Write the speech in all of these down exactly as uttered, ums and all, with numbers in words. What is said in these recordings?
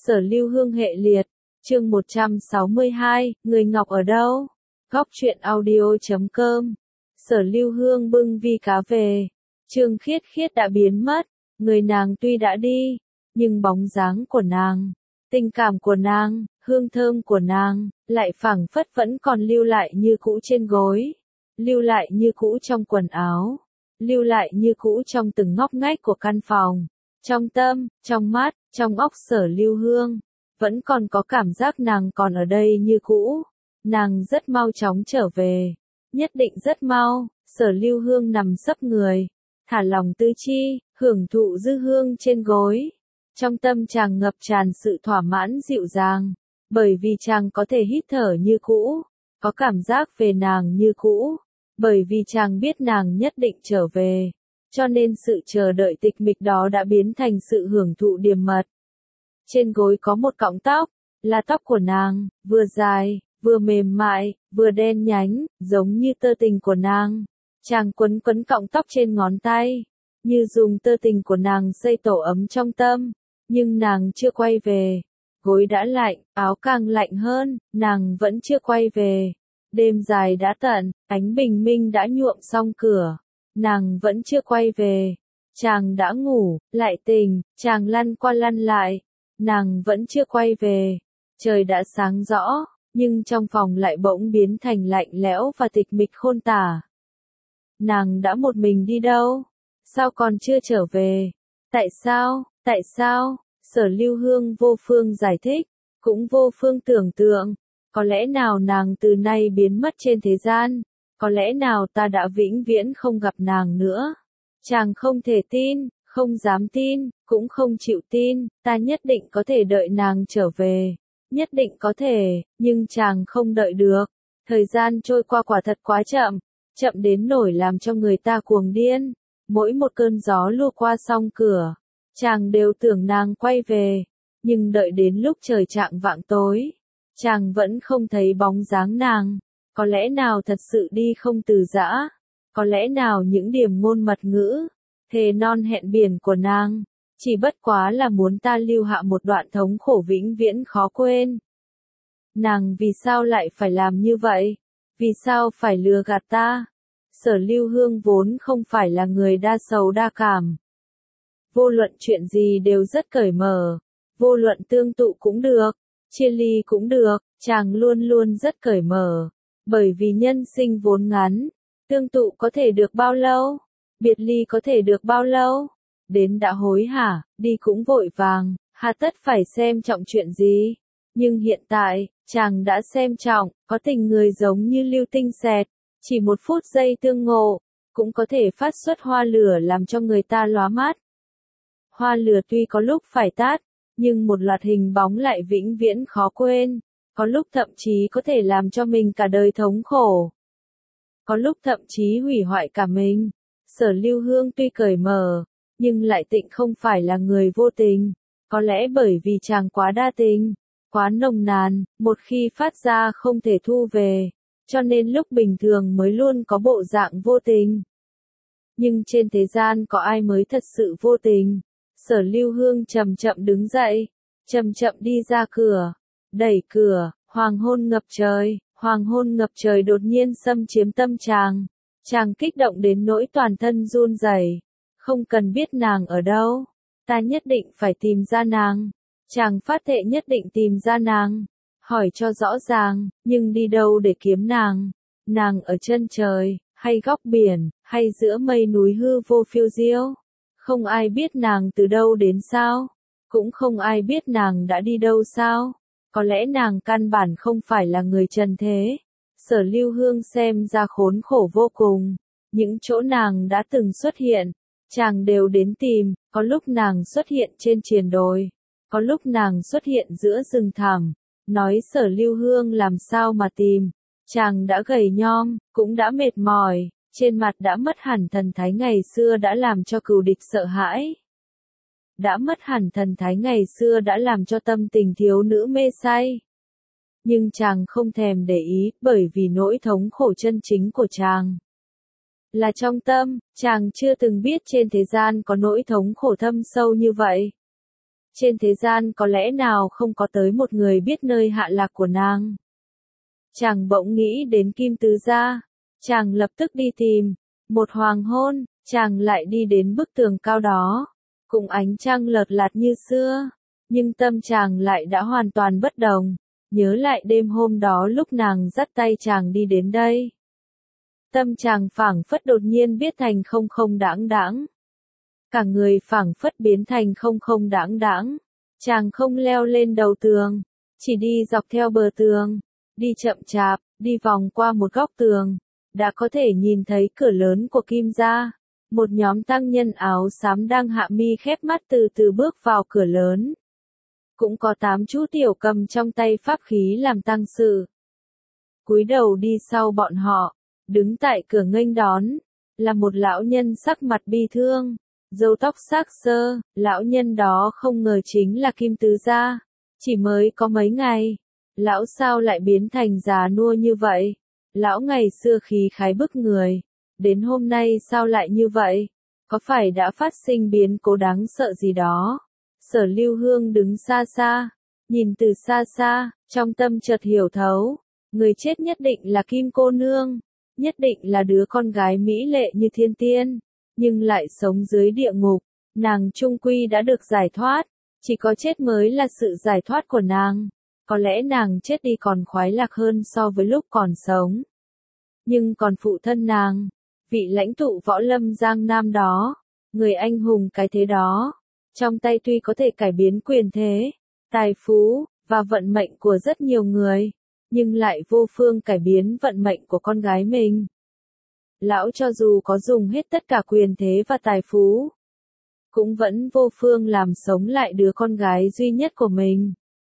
Sở Lưu Hương hệ liệt, chương một trăm sáu mươi hai, Người Ngọc ở đâu? Góc truyện audio chấm com. Sở Lưu Hương bưng vi cá về. Trương Khiết Khiết đã biến mất, người nàng tuy đã đi, nhưng bóng dáng của nàng, tình cảm của nàng, hương thơm của nàng, lại phảng phất vẫn còn lưu lại như cũ trên gối, lưu lại như cũ trong quần áo, lưu lại như cũ trong từng ngóc ngách của căn phòng. Trong tâm, trong mắt, trong óc Sở Lưu Hương, vẫn còn có cảm giác nàng còn ở đây như cũ. Nàng rất mau chóng trở về, nhất định rất mau. Sở Lưu Hương nằm sấp người, thả lòng tứ chi, hưởng thụ dư hương trên gối. Trong tâm chàng ngập tràn sự thỏa mãn dịu dàng, bởi vì chàng có thể hít thở như cũ, có cảm giác về nàng như cũ, bởi vì chàng biết nàng nhất định trở về. Cho nên sự chờ đợi tịch mịch đó đã biến thành sự hưởng thụ điềm mật. Trên gối có một cọng tóc, là tóc của nàng, vừa dài, vừa mềm mại, vừa đen nhánh, giống như tơ tình của nàng. Chàng quấn quấn cọng tóc trên ngón tay, như dùng tơ tình của nàng xây tổ ấm trong tâm, nhưng nàng chưa quay về. Gối đã lạnh, áo càng lạnh hơn, nàng vẫn chưa quay về. Đêm dài đã tận, ánh bình minh đã nhuộm xong cửa. Nàng vẫn chưa quay về. Chàng đã ngủ, lại tỉnh, chàng lăn qua lăn lại. Nàng vẫn chưa quay về. Trời đã sáng rõ, nhưng trong phòng lại bỗng biến thành lạnh lẽo và tịch mịch khôn tả. Nàng đã một mình đi đâu? Sao còn chưa trở về? Tại sao? Tại sao? Sở Lưu Hương vô phương giải thích, cũng vô phương tưởng tượng. Có lẽ nào nàng từ nay biến mất trên thế gian? Có lẽ nào ta đã vĩnh viễn không gặp nàng nữa? Chàng không thể tin, không dám tin, cũng không chịu tin, ta nhất định có thể đợi nàng trở về. Nhất định có thể, nhưng chàng không đợi được. Thời gian trôi qua quả thật quá chậm, chậm đến nỗi làm cho người ta cuồng điên. Mỗi một cơn gió lùa qua song cửa, chàng đều tưởng nàng quay về, nhưng đợi đến lúc trời chạng vạng tối, chàng vẫn không thấy bóng dáng nàng. Có lẽ nào thật sự đi không từ giã, có lẽ nào những điểm ngôn mật ngữ, thề non hẹn biển của nàng, chỉ bất quá là muốn ta lưu hạ một đoạn thống khổ vĩnh viễn khó quên. Nàng vì sao lại phải làm như vậy? Vì sao phải lừa gạt ta? Sở Lưu Hương vốn không phải là người đa sầu đa cảm. Vô luận chuyện gì đều rất cởi mở, vô luận tương tụ cũng được, chia ly cũng được, chàng luôn luôn rất cởi mở. Bởi vì nhân sinh vốn ngắn, tương tụ có thể được bao lâu, biệt ly có thể được bao lâu, đến đã hối hả, đi cũng vội vàng, hà tất phải xem trọng chuyện gì. Nhưng hiện tại, chàng đã xem trọng, có tình người giống như lưu tinh xẹt, chỉ một phút giây tương ngộ, cũng có thể phát xuất hoa lửa làm cho người ta lóa mắt. Hoa lửa tuy có lúc phải tắt, nhưng một loạt hình bóng lại vĩnh viễn khó quên. Có lúc thậm chí có thể làm cho mình cả đời thống khổ. Có lúc thậm chí hủy hoại cả mình. Sở Lưu Hương tuy cởi mở, nhưng lại tịnh không phải là người vô tình. Có lẽ bởi vì chàng quá đa tình, quá nồng nàn, một khi phát ra không thể thu về, cho nên lúc bình thường mới luôn có bộ dạng vô tình. Nhưng trên thế gian có ai mới thật sự vô tình? Sở Lưu Hương chậm chậm đứng dậy, chậm chậm đi ra cửa. Đẩy cửa, hoàng hôn ngập trời, hoàng hôn ngập trời đột nhiên xâm chiếm tâm chàng. Chàng kích động đến nỗi toàn thân run rẩy. Không cần biết nàng ở đâu, ta nhất định phải tìm ra nàng. Chàng phát thệ nhất định tìm ra nàng, hỏi cho rõ ràng, nhưng đi đâu để kiếm nàng? Nàng ở chân trời, hay góc biển, hay giữa mây núi hư vô phiêu diêu? Không ai biết nàng từ đâu đến sao? Cũng không ai biết nàng đã đi đâu sao? Có lẽ nàng căn bản không phải là người trần thế. Sở Lưu Hương xem ra khốn khổ vô cùng. Những chỗ nàng đã từng xuất hiện, chàng đều đến tìm. Có lúc nàng xuất hiện trên triền đồi, có lúc nàng xuất hiện giữa rừng thẳm. Nói Sở Lưu Hương làm sao mà tìm. Chàng đã gầy nhom, cũng đã mệt mỏi, trên mặt đã mất hẳn thần thái ngày xưa đã làm cho cừu địch sợ hãi. Đã mất hẳn thần thái ngày xưa đã làm cho tâm tình thiếu nữ mê say. Nhưng chàng không thèm để ý, bởi vì nỗi thống khổ chân chính của chàng là trong tâm. Chàng chưa từng biết trên thế gian có nỗi thống khổ thâm sâu như vậy. Trên thế gian có lẽ nào không có tới một người biết nơi hạ lạc của nàng. Chàng bỗng nghĩ đến Kim Tứ Gia. Chàng lập tức đi tìm. Một hoàng hôn, chàng lại đi đến bức tường cao đó. Cùng ánh trăng lợt lạt như xưa. Nhưng tâm chàng lại đã hoàn toàn bất đồng. Nhớ lại đêm hôm đó lúc nàng dắt tay chàng đi đến đây. Tâm chàng phảng phất đột nhiên biết thành không không đãng đãng. Cả người phảng phất biến thành không không đãng đãng. Chàng không leo lên đầu tường, chỉ đi dọc theo bờ tường, đi chậm chạp, đi vòng qua một góc tường, đã có thể nhìn thấy cửa lớn của Kim gia. Một nhóm tăng nhân áo xám đang hạ mi khép mắt từ từ bước vào cửa lớn. Cũng có tám chú tiểu cầm trong tay pháp khí làm tăng sự. Cúi đầu đi sau bọn họ, đứng tại cửa nghênh đón, là một lão nhân sắc mặt bi thương, râu tóc xác xơ. Lão nhân đó không ngờ chính là Kim Tứ Gia. Chỉ mới có mấy ngày, lão sao lại biến thành già nua như vậy? Lão ngày xưa khí khái bức người, đến hôm nay sao lại như vậy? Có phải đã phát sinh biến cố đáng sợ gì đó? Sở Lưu Hương đứng xa xa, nhìn từ xa xa, trong tâm chợt hiểu thấu, người chết nhất định là Kim cô nương, nhất định là đứa con gái mỹ lệ như thiên tiên, nhưng lại sống dưới địa ngục. Nàng chung quy đã được giải thoát, chỉ có chết mới là sự giải thoát của nàng. Có lẽ nàng chết đi còn khoái lạc hơn so với lúc còn sống. Nhưng còn phụ thân nàng, vị lãnh tụ võ lâm Giang Nam đó, người anh hùng cái thế đó, trong tay tuy có thể cải biến quyền thế, tài phú, và vận mệnh của rất nhiều người, nhưng lại vô phương cải biến vận mệnh của con gái mình. Lão cho dù có dùng hết tất cả quyền thế và tài phú, cũng vẫn vô phương làm sống lại đứa con gái duy nhất của mình.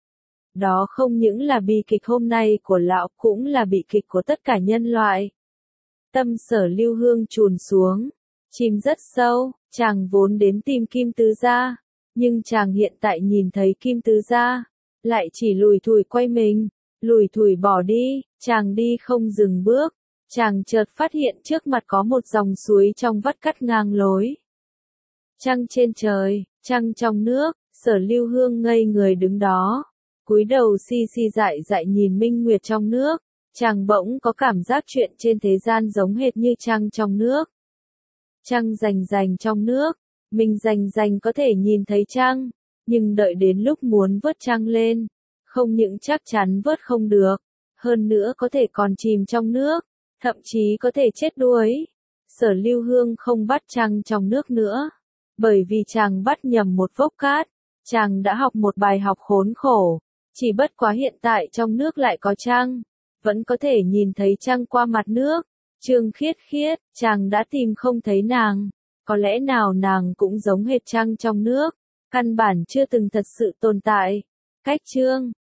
Đó không những là bi kịch hôm nay của lão, cũng là bi kịch của tất cả nhân loại. Tâm Sở Lưu Hương chùn xuống, chìm rất sâu. Chàng vốn đến tìm Kim Tứ Gia, nhưng chàng hiện tại nhìn thấy Kim Tứ Gia, lại chỉ lùi thủi quay mình, lùi thủi bỏ đi. Chàng đi không dừng bước, chàng chợt phát hiện trước mặt có một dòng suối trong vắt cắt ngang lối. Trăng trên trời, trăng trong nước. Sở Lưu Hương ngây người đứng đó, cúi đầu si si dại dại nhìn minh nguyệt trong nước. Chàng bỗng có cảm giác chuyện trên thế gian giống hệt như trăng trong nước. Trăng rành rành trong nước, mình rành rành có thể nhìn thấy trăng, nhưng đợi đến lúc muốn vớt trăng lên, không những chắc chắn vớt không được, hơn nữa có thể còn chìm trong nước, thậm chí có thể chết đuối. Sở Lưu Hương không bắt trăng trong nước nữa, bởi vì chàng bắt nhầm một vốc cát. Chàng đã học một bài học khốn khổ, chỉ bất quá hiện tại trong nước lại có trăng, vẫn có thể nhìn thấy trăng qua mặt nước. Trương Khiết Khiết, chàng đã tìm không thấy nàng, có lẽ nào nàng cũng giống hệt trăng trong nước, căn bản chưa từng thật sự tồn tại. Cách chương